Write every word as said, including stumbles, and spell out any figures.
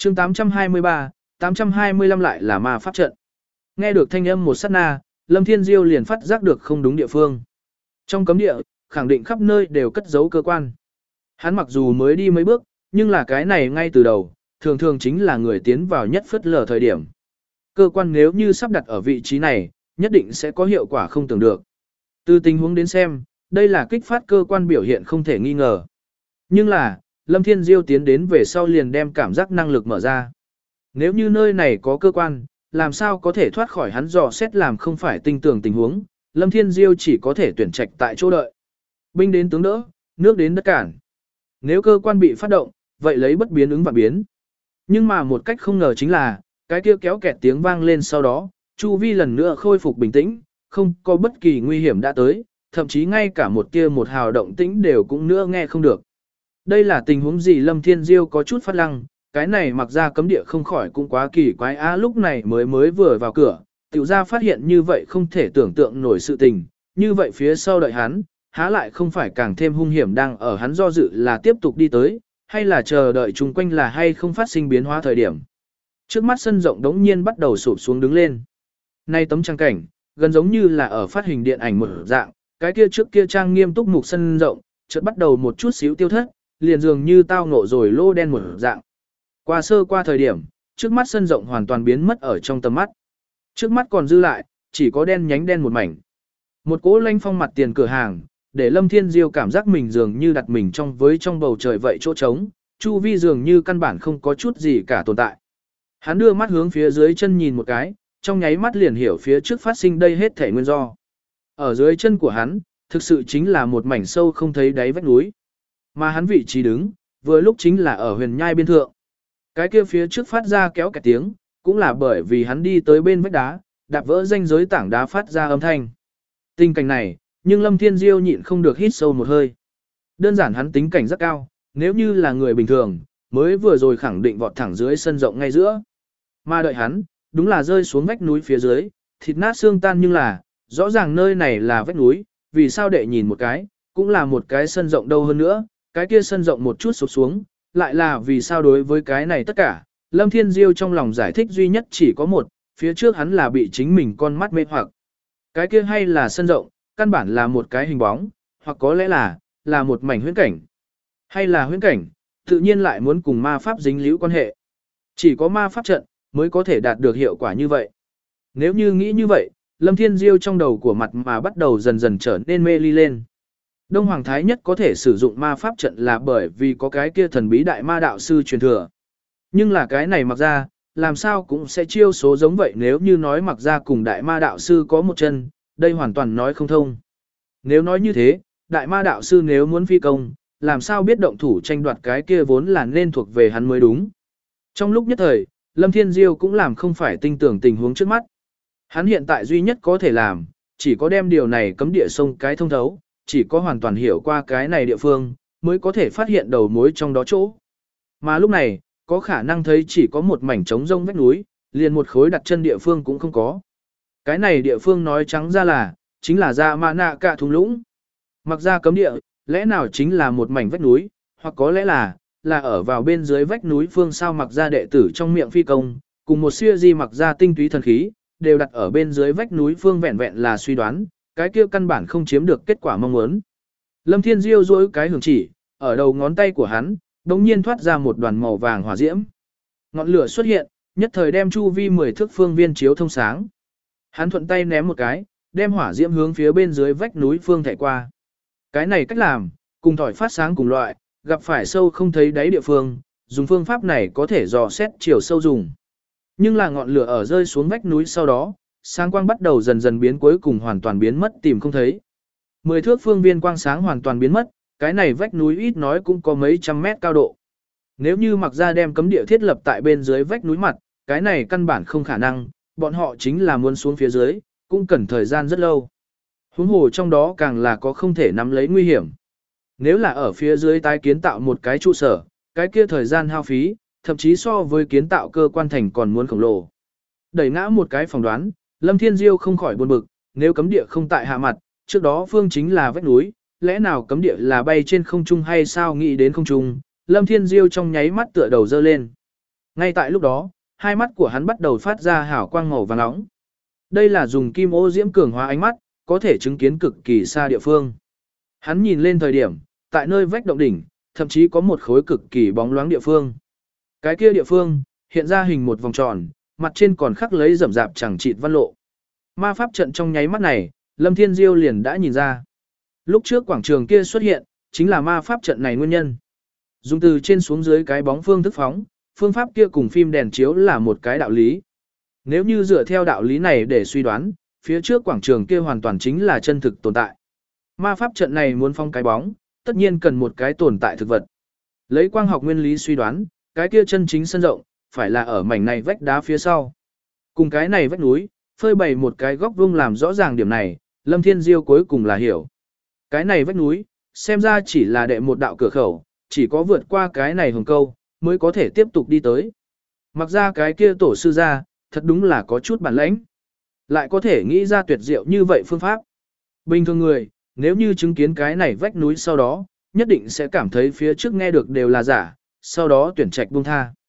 chương tám trăm hai mươi ba, tám trăm hai mươi lăm lại là ma pháp trận. Nghe được thanh âm một sát na, Lâm Thiên Diêu liền phát giác được không đúng địa phương. Trong cấm địa, khẳng định khắp nơi đều cất giấu cơ quan. Hắn mặc dù mới đi mấy bước, nhưng là cái này ngay từ đầu, thường thường chính là người tiến vào nhất phất lờ thời điểm. Cơ quan nếu như sắp đặt ở vị trí này, nhất định sẽ có hiệu quả không tưởng được. Từ tình huống đến xem, đây là kích phát cơ quan biểu hiện không thể nghi ngờ. Nhưng là, Lâm Thiên Diêu tiến đến về sau liền đem cảm giác năng lực mở ra. Nếu như nơi này có cơ quan, làm sao có thể thoát khỏi hắn dò xét làm không phải tinh tường tình huống, Lâm Thiên Diêu chỉ có thể tuyển trạch tại chỗ đợi. Binh đến tướng đỡ, nước đến đất cản. Nếu cơ quan bị phát động, vậy lấy bất biến ứng và biến. Nhưng mà một cách không ngờ chính là, cái kia kéo kẹt tiếng vang lên sau đó, chu vi lần nữa khôi phục bình tĩnh, không có bất kỳ nguy hiểm đã tới, thậm chí ngay cả một kia một hào động tĩnh đều cũng nữa nghe không được. Đây là tình huống gì? Lâm Thiên Diêu có chút phát lăng, cái này mặc ra cấm địa không khỏi cũng quá kỳ quái á, lúc này mới mới vừa vào cửa, tiểu ra phát hiện như vậy không thể tưởng tượng nổi sự tình, như vậy phía sau đợi hắn, há lại không phải càng thêm hung hiểm đang ở hắn do dự là tiếp tục đi tới, hay là chờ đợi chung quanh là hay không phát sinh biến hóa thời điểm. Trước mắt sân rộng đống nhiên bắt đầu sụp xuống đứng lên. Nay tấm trang cảnh, gần giống như là ở phát hình điện ảnh một dạng, cái kia trước kia trang nghiêm túc mục sân rộng, chợt bắt đầu một chút xíu tiêu thất, liền dường như tao ngộ rồi lô đen một dạng. Qua sơ qua thời điểm, trước mắt sân rộng hoàn toàn biến mất ở trong tầm mắt. Trước mắt còn dư lại, chỉ có đen nhánh đen một mảnh. Một cỗ lanh phong mặt tiền cửa hàng, để Lâm Thiên Diêu cảm giác mình dường như đặt mình trong với trong bầu trời vậy chỗ trống, chu vi dường như căn bản không có chút gì cả tồn tại. Hắn đưa mắt hướng phía dưới chân nhìn một cái, trong nháy mắt liền hiểu phía trước phát sinh đây hết thể nguyên do. Ở dưới chân của hắn, thực sự chính là một mảnh sâu không thấy đáy vách núi. Mà hắn vị trí đứng, vừa lúc chính là ở huyền nhai biên thượng. Cái kia phía trước phát ra kéo kẹt tiếng, cũng là bởi vì hắn đi tới bên vách đá, đạp vỡ ranh giới tảng đá phát ra âm thanh. Tình cảnh này, nhưng Lâm Thiên Diêu nhịn không được hít sâu một hơi. Đơn giản hắn tính cảnh rất cao, nếu như là người bình thường, mới vừa rồi khẳng định vọt thẳng dưới sân rộng ngay giữa. Mà đợi hắn, đúng là rơi xuống vách núi phía dưới, thịt nát xương tan, nhưng là, rõ ràng nơi này là vách núi, vì sao đệ nhìn một cái, cũng là một cái sân rộng đâu hơn nữa, cái kia sân rộng một chút sụp xuống, lại là vì sao đối với cái này tất cả, Lâm Thiên Diêu trong lòng giải thích duy nhất chỉ có một, phía trước hắn là bị chính mình con mắt mê hoặc. Cái kia hay là sân rộng, căn bản là một cái hình bóng, hoặc có lẽ là, là một mảnh huyễn cảnh. Hay là huyễn cảnh, tự nhiên lại muốn cùng ma pháp dính líu quan hệ. Chỉ có ma pháp trận, mới có thể đạt được hiệu quả như vậy. Nếu như nghĩ như vậy, Lâm Thiên Diêu trong đầu của mặt mà bắt đầu dần dần trở nên mê ly lên. Đông Hoàng Thái Nhất có thể sử dụng ma pháp trận là bởi vì có cái kia thần bí đại ma đạo sư truyền thừa. Nhưng là cái này mặc ra, làm sao cũng sẽ chiêu số giống vậy, nếu như nói mặc ra cùng đại ma đạo sư có một chân, đây hoàn toàn nói không thông. Nếu nói như thế, đại ma đạo sư nếu muốn phi công, làm sao biết động thủ tranh đoạt cái kia vốn là nên thuộc về hắn mới đúng. Trong lúc nhất thời, Lâm Thiên Diêu cũng làm không phải tinh tưởng tình huống trước mắt. Hắn hiện tại duy nhất có thể làm, chỉ có đem điều này cấm địa sông cái thông thấu, chỉ có hoàn toàn hiểu qua cái này địa phương, mới có thể phát hiện đầu mối trong đó chỗ. Mà lúc này, có khả năng thấy chỉ có một mảnh trống rông vách núi, liền một khối đặt chân địa phương cũng không có. Cái này địa phương nói trắng ra là, chính là Dạ Mã Nạ Cả thung lũng. Mặc ra cấm địa, lẽ nào chính là một mảnh vách núi, hoặc có lẽ là, là ở vào bên dưới vách núi phương sao mặc ra đệ tử trong miệng phi công, cùng một siêu di mặc ra tinh túy thần khí, đều đặt ở bên dưới vách núi phương vẹn vẹn là suy đoán, cái kia căn bản không chiếm được kết quả mong muốn. Lâm Thiên Diêu duỗi cái hưởng chỉ, ở đầu ngón tay của hắn, đột nhiên thoát ra một đoàn màu vàng hỏa diễm. Ngọn lửa xuất hiện, nhất thời đem chu vi mười thước phương viên chiếu thông sáng. Hắn thuận tay ném một cái, đem hỏa diễm hướng phía bên dưới vách núi phương thảy qua. Cái này cách làm, cùng thỏi phát sáng cùng loại, gặp phải sâu không thấy đáy địa phương, dùng phương pháp này có thể dò xét chiều sâu dùng. Nhưng là ngọn lửa ở rơi xuống vách núi sau đó, sáng quang bắt đầu dần dần biến, cuối cùng hoàn toàn biến mất tìm không thấy. Mười thước phương viên quang sáng hoàn toàn biến mất, cái này vách núi ít nói cũng có mấy trăm mét cao độ. Nếu như mặc ra đem cấm địa thiết lập tại bên dưới vách núi mặt, cái này căn bản không khả năng, bọn họ chính là muốn xuống phía dưới, cũng cần thời gian rất lâu. Huống hồ trong đó càng là có không thể nắm lấy nguy hiểm. Nếu là ở phía dưới tái kiến tạo một cái trụ sở, cái kia thời gian hao phí, thậm chí so với kiến tạo cơ quan thành còn muốn khổng lồ. Đẩy ngã một cái phỏng đoán, Lâm Thiên Diêu không khỏi buồn bực, nếu cấm địa không tại hạ mặt, trước đó phương chính là vách núi, lẽ nào cấm địa là bay trên không trung hay sao? Nghĩ đến không trung, Lâm Thiên Diêu trong nháy mắt tựa đầu dơ lên. Ngay tại lúc đó, hai mắt của hắn bắt đầu phát ra hào quang màu vàng nóng. Đây là dùng kim ô diễm cường hóa ánh mắt, có thể chứng kiến cực kỳ xa địa phương. Hắn nhìn lên thời điểm, tại nơi vách động đỉnh, thậm chí có một khối cực kỳ bóng loáng địa phương. Cái kia địa phương, hiện ra hình một vòng tròn, mặt trên còn khắc lấy rậm rạp chẳng chịt văn lộ. Ma pháp trận trong nháy mắt này, Lâm Thiên Diêu liền đã nhìn ra. Lúc trước quảng trường kia xuất hiện, chính là ma pháp trận này nguyên nhân. Dùng từ trên xuống dưới cái bóng phương thức phóng, phương pháp kia cùng phim đèn chiếu là một cái đạo lý. Nếu như dựa theo đạo lý này để suy đoán, phía trước quảng trường kia hoàn toàn chính là chân thực tồn tại. Ma pháp trận này muốn phong cái bóng, tất nhiên cần một cái tồn tại thực vật. Lấy quang học nguyên lý suy đoán, cái kia chân chính sân rộng, phải là ở mảnh này vách đá phía sau. Cùng cái này vách núi, phơi bày một cái góc vuông làm rõ ràng điểm này, Lâm Thiên Diêu cuối cùng là hiểu. Cái này vách núi, xem ra chỉ là đệ một đạo cửa khẩu, chỉ có vượt qua cái này hồng câu, mới có thể tiếp tục đi tới. Mặc ra cái kia tổ sư ra, thật đúng là có chút bản lãnh. Lại có thể nghĩ ra tuyệt diệu như vậy phương pháp. Bình thường người, nếu như chứng kiến cái này vách núi sau đó, nhất định sẽ cảm thấy phía trước nghe được đều là giả, sau đó tuyển trạch buông tha.